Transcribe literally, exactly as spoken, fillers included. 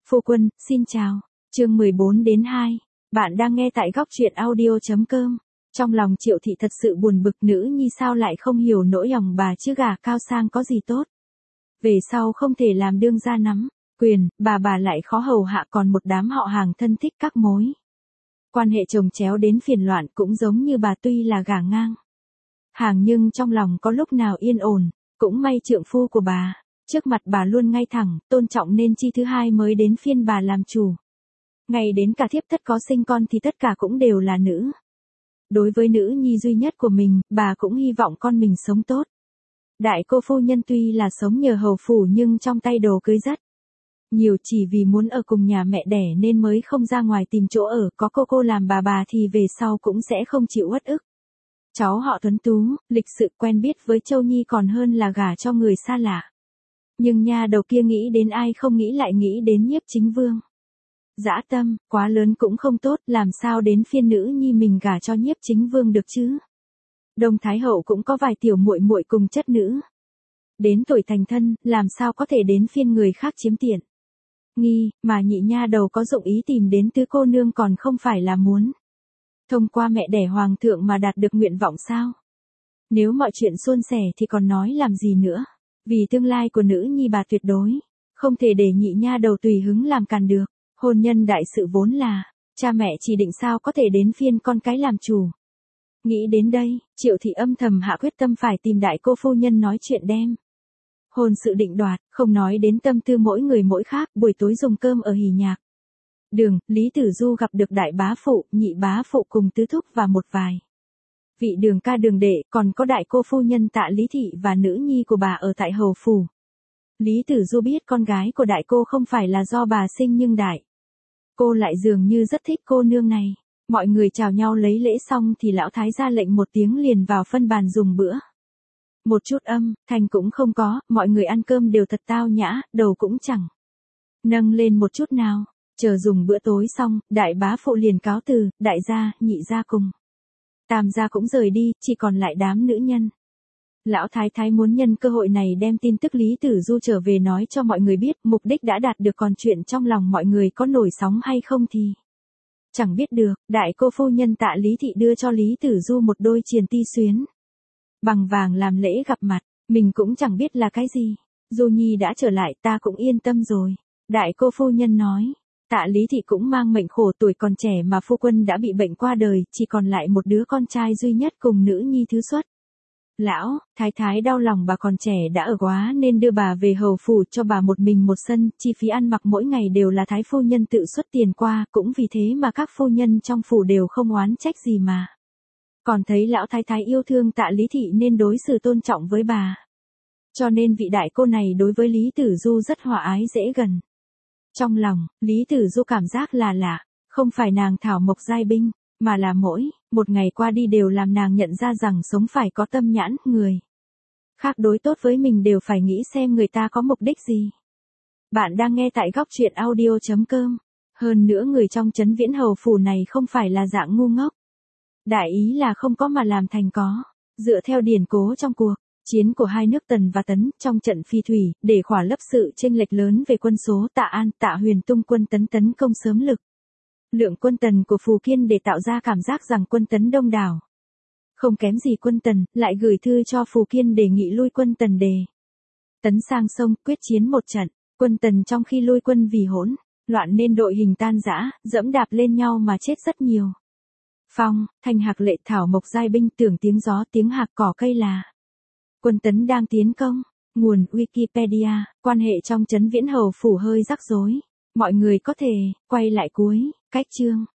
Phu quân, xin chào. Chương mười bốn đến hai. Bạn đang nghe tại góc truyện audio.com. Trong lòng Triệu Thị thật sự buồn bực, nữ nhi sao lại không hiểu nỗi lòng bà chứ, gả cao sang có gì tốt. Về sau không thể làm đương gia nắm quyền, bà bà lại khó hầu hạ, còn một đám họ hàng thân thích các mối quan hệ chồng chéo đến phiền loạn, cũng giống như bà tuy là gả ngang hàng nhưng trong lòng có lúc nào yên ổn. Cũng may trượng phu của bà trước mặt bà luôn ngay thẳng, tôn trọng nên chi thứ hai mới đến phiên bà làm chủ. Ngay đến cả thiếp thất có sinh con thì tất cả cũng đều là nữ. Đối với nữ nhi duy nhất của mình, bà cũng hy vọng con mình sống tốt. Đại cô phu nhân tuy là sống nhờ hầu phủ nhưng trong tay đồ cưới rất nhiều, chỉ vì muốn ở cùng nhà mẹ đẻ nên mới không ra ngoài tìm chỗ ở, có cô cô làm bà bà thì về sau cũng sẽ không chịu uất ức. Cháu họ tuấn tú, lịch sự, quen biết với Châu Nhi còn hơn là gả cho người xa lạ. Nhưng nha đầu kia nghĩ đến ai không nghĩ lại nghĩ đến Nhiếp Chính Vương. Dã tâm, quá lớn cũng không tốt, làm sao đến phiên nữ nhi mình gả cho Nhiếp Chính Vương được chứ. Đông Thái Hậu cũng có vài tiểu muội muội cùng chất nữ. Đến tuổi thành thân, làm sao có thể đến phiên người khác chiếm tiện. Nghi, mà nhị nha đầu có dụng ý tìm đến tứ cô nương còn không phải là muốn thông qua mẹ đẻ hoàng thượng mà đạt được nguyện vọng sao? Nếu mọi chuyện suôn sẻ thì còn nói làm gì nữa? Vì tương lai của nữ nhi bà tuyệt đối không thể để nhị nha đầu tùy hứng làm càn được. Hôn nhân đại sự vốn là cha mẹ chỉ định, sao có thể đến phiên con cái làm chủ. Nghĩ đến đây, Triệu Thị âm thầm hạ quyết tâm phải tìm đại cô phu nhân nói chuyện đem hôn sự định đoạt, không nói đến tâm tư mỗi người mỗi khác. Buổi tối dùng cơm ở Hỉ Nhạc Đường, Lý Tử Du gặp được đại bá phụ, nhị bá phụ cùng tứ thúc và một vài vị đường ca đường đệ, còn có đại cô phu nhân Tạ Lý Thị và nữ nhi của bà ở tại hầu phủ. Lý Tử Du biết con gái của đại cô không phải là do bà sinh nhưng đại cô lại dường như rất thích cô nương này. Mọi người chào nhau lấy lễ xong thì lão thái ra lệnh một tiếng liền vào phân bàn dùng bữa. Một chút âm thanh cũng không có, mọi người ăn cơm đều thật tao nhã, đầu cũng chẳng nâng lên một chút nào. Chờ dùng bữa tối xong, đại bá phụ liền cáo từ, đại gia, nhị gia cùng tam gia cũng rời đi, chỉ còn lại đám nữ nhân. Lão thái thái muốn nhân cơ hội này đem tin tức Lý Tử Du trở về nói cho mọi người biết, mục đích đã đạt được, còn chuyện trong lòng mọi người có nổi sóng hay không thì chẳng biết được. Đại cô phu nhân Tạ Lý Thị đưa cho Lý Tử Du một đôi triền ti xuyến bằng vàng làm lễ gặp mặt, mình cũng chẳng biết là cái gì. Du Nhi đã trở lại, ta cũng yên tâm rồi. Đại cô phu nhân nói. Tạ Lý Thị cũng mang mệnh khổ, tuổi còn trẻ mà phu quân đã bị bệnh qua đời, chỉ còn lại một đứa con trai duy nhất cùng nữ nhi thứ xuất. Lão thái thái đau lòng bà còn trẻ đã ở quá nên đưa bà về hầu phủ, cho bà một mình một sân, chi phí ăn mặc mỗi ngày đều là thái phu nhân tự xuất tiền qua, cũng vì thế mà các phu nhân trong phủ đều không oán trách gì mà còn thấy lão thái thái yêu thương Tạ Lý Thị nên đối xử tôn trọng với bà. Cho nên vị đại cô này đối với Lý Tử Du rất hòa ái dễ gần. Trong lòng, Lý Tử Du cảm giác là lạ, không phải nàng thảo mộc giai binh, mà là mỗi một ngày qua đi đều làm nàng nhận ra rằng sống phải có tâm nhãn, người khác đối tốt với mình đều phải nghĩ xem người ta có mục đích gì. Bạn đang nghe tại góc truyện audio.com. Hơn nữa người trong trấn Viễn Hầu phủ này không phải là dạng ngu ngốc. Đại ý là không có mà làm thành có. Dựa theo điển cố trong cuộc chiến của hai nước Tần và Tấn, trong trận phi thủy, để khỏa lấp sự chênh lệch lớn về quân số, Tạ An, Tạ Huyền tung quân Tấn tấn công sớm lực lượng quân Tần của Phù Kiên để tạo ra cảm giác rằng quân Tấn đông đảo. Không kém gì quân Tần, lại gửi thư cho Phù Kiên đề nghị lui quân Tần đề tấn sang sông, quyết chiến một trận. Quân Tần trong khi lui quân vì hỗn loạn nên đội hình tan rã, dẫm đạp lên nhau mà chết rất nhiều. Phong, thanh hạc lệ thảo mộc giai binh, tưởng tiếng gió tiếng hạc cỏ cây là quân Tấn đang tiến công. Nguồn Wikipedia, quan hệ trong trấn Viễn Hầu phủ hơi rắc rối. Mọi người có thể quay lại cuối cách chương.